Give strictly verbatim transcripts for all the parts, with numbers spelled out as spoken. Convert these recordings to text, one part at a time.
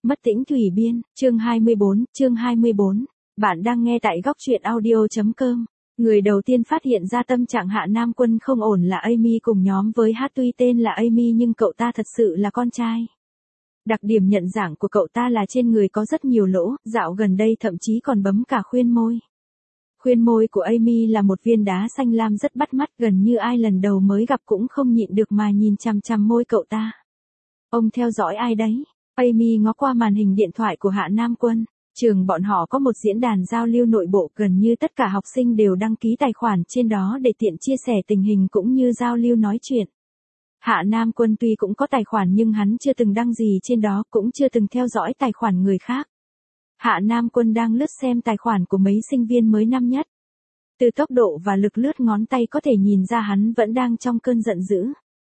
Mất tĩnh thủy biên, chương hai mươi bốn, chương hai mươi bốn. Bạn đang nghe tại góc truyện audio.com. Người đầu tiên phát hiện ra tâm trạng Hạ Nam Quân không ổn là Amy cùng nhóm với hát, tuy tên là Amy nhưng cậu ta thật sự là con trai. Đặc điểm nhận dạng của cậu ta là trên người có rất nhiều lỗ, dạo gần đây thậm chí còn bấm cả khuyên môi. Khuyên môi của Amy là một viên đá xanh lam rất bắt mắt, gần như ai lần đầu mới gặp cũng không nhịn được mà nhìn chằm chằm môi cậu ta. Ông theo dõi ai đấy? Amy ngó qua màn hình điện thoại của Hạ Nam Quân. Trường bọn họ có một diễn đàn giao lưu nội bộ, gần như tất cả học sinh đều đăng ký tài khoản trên đó để tiện chia sẻ tình hình cũng như giao lưu nói chuyện. Hạ Nam Quân tuy cũng có tài khoản nhưng hắn chưa từng đăng gì trên đó, cũng chưa từng theo dõi tài khoản người khác. Hạ Nam Quân đang lướt xem tài khoản của mấy sinh viên mới năm nhất. Từ tốc độ và lực lướt ngón tay có thể nhìn ra hắn vẫn đang trong cơn giận dữ.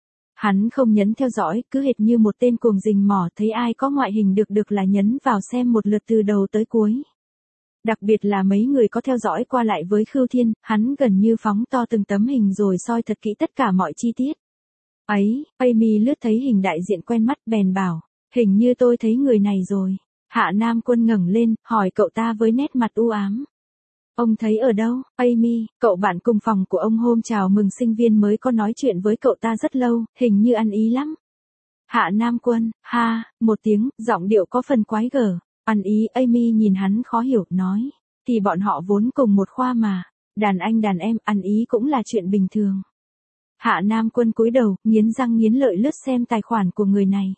Hắn không nhấn theo dõi, cứ hệt như một tên cuồng rình mò, thấy ai có ngoại hình được được là nhấn vào xem một lượt từ đầu tới cuối. Đặc biệt là mấy người có theo dõi qua lại với Khưu Thiên, hắn gần như phóng to từng tấm hình rồi soi thật kỹ tất cả mọi chi tiết. Ấy, Amy lướt thấy hình đại diện quen mắt bèn bảo, hình như tôi thấy người này rồi. Hạ Nam Quân ngẩng lên, hỏi cậu ta với nét mặt u ám. Ông thấy ở đâu? Amy, cậu bạn cùng phòng của ông hôm chào mừng sinh viên mới có nói chuyện với cậu ta rất lâu, hình như ăn ý lắm. Hạ Nam Quân, ha, một tiếng, giọng điệu có phần quái gở. Ăn ý, Amy nhìn hắn khó hiểu, nói. Thì bọn họ vốn cùng một khoa mà. Đàn anh đàn em, ăn ý cũng là chuyện bình thường. Hạ Nam Quân cúi đầu, nghiến răng nghiến lợi lướt xem tài khoản của người này.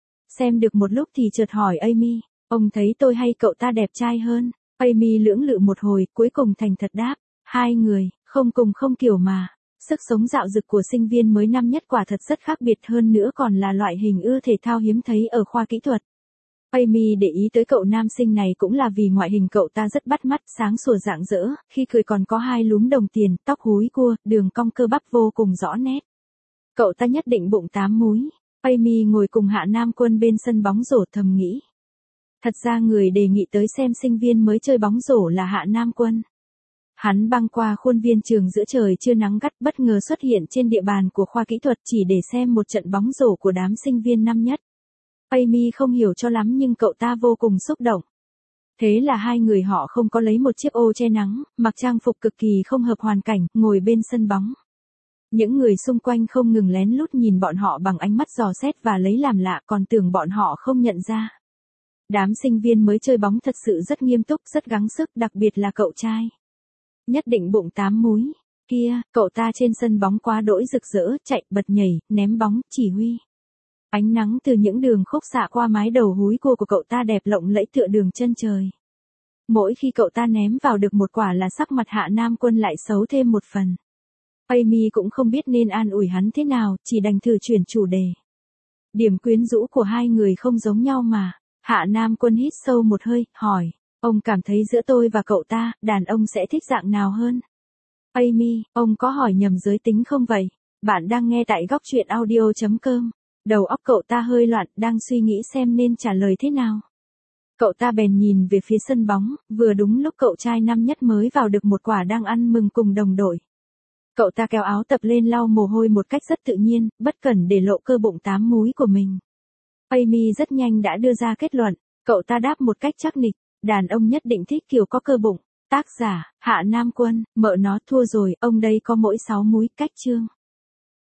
Xem được một lúc thì chợt hỏi Amy, ông thấy tôi hay cậu ta đẹp trai hơn? Amy lưỡng lự một hồi, cuối cùng thành thật đáp, hai người, không cùng không kiểu mà. Sức sống dạo dực của sinh viên mới năm nhất quả thật rất khác biệt, hơn nữa còn là loại hình ưa thể thao hiếm thấy ở khoa kỹ thuật. Amy để ý tới cậu nam sinh này cũng là vì ngoại hình cậu ta rất bắt mắt, sáng sủa rạng rỡ, khi cười còn có hai lúm đồng tiền, tóc húi cua, đường cong cơ bắp vô cùng rõ nét. Cậu ta nhất định bụng tám múi. Amy ngồi cùng Hạ Nam Quân bên sân bóng rổ thầm nghĩ. Thật ra người đề nghị tới xem sinh viên mới chơi bóng rổ là Hạ Nam Quân. Hắn băng qua khuôn viên trường giữa trời chưa nắng gắt, bất ngờ xuất hiện trên địa bàn của khoa kỹ thuật chỉ để xem một trận bóng rổ của đám sinh viên năm nhất. Amy không hiểu cho lắm nhưng cậu ta vô cùng xúc động. Thế là hai người họ không có lấy một chiếc ô che nắng, mặc trang phục cực kỳ không hợp hoàn cảnh, ngồi bên sân bóng. Những người xung quanh không ngừng lén lút nhìn bọn họ bằng ánh mắt dò xét và lấy làm lạ, còn tưởng bọn họ không nhận ra. Đám sinh viên mới chơi bóng thật sự rất nghiêm túc, rất gắng sức, đặc biệt là cậu trai. Nhất định bụng tám múi. Kia, cậu ta trên sân bóng quá đỗi rực rỡ, chạy, bật nhảy, ném bóng, chỉ huy. Ánh nắng từ những đường khúc xạ qua mái đầu húi cua của cậu ta đẹp lộng lẫy tựa đường chân trời. Mỗi khi cậu ta ném vào được một quả là sắc mặt Hạ Nam Quân lại xấu thêm một phần. Amy cũng không biết nên an ủi hắn thế nào, chỉ đành thử chuyển chủ đề. Điểm quyến rũ của hai người không giống nhau mà. Hạ Nam Quân hít sâu một hơi, hỏi, ông cảm thấy giữa tôi và cậu ta, đàn ông sẽ thích dạng nào hơn? Amy, ông có hỏi nhầm giới tính không vậy? Bạn đang nghe tại góc truyện audio.com. Đầu óc cậu ta hơi loạn, đang suy nghĩ xem nên trả lời thế nào. Cậu ta bèn nhìn về phía sân bóng, vừa đúng lúc cậu trai năm nhất mới vào được một quả đang ăn mừng cùng đồng đội. Cậu ta kéo áo tập lên lau mồ hôi một cách rất tự nhiên, bất cẩn để lộ cơ bụng tám múi của mình. Amy rất nhanh đã đưa ra kết luận, cậu ta đáp một cách chắc nịch, đàn ông nhất định thích kiểu có cơ bụng. Tác giả, Hạ Nam Quân, mợ nó thua rồi, ông đây có mỗi sáu múi, cách chương.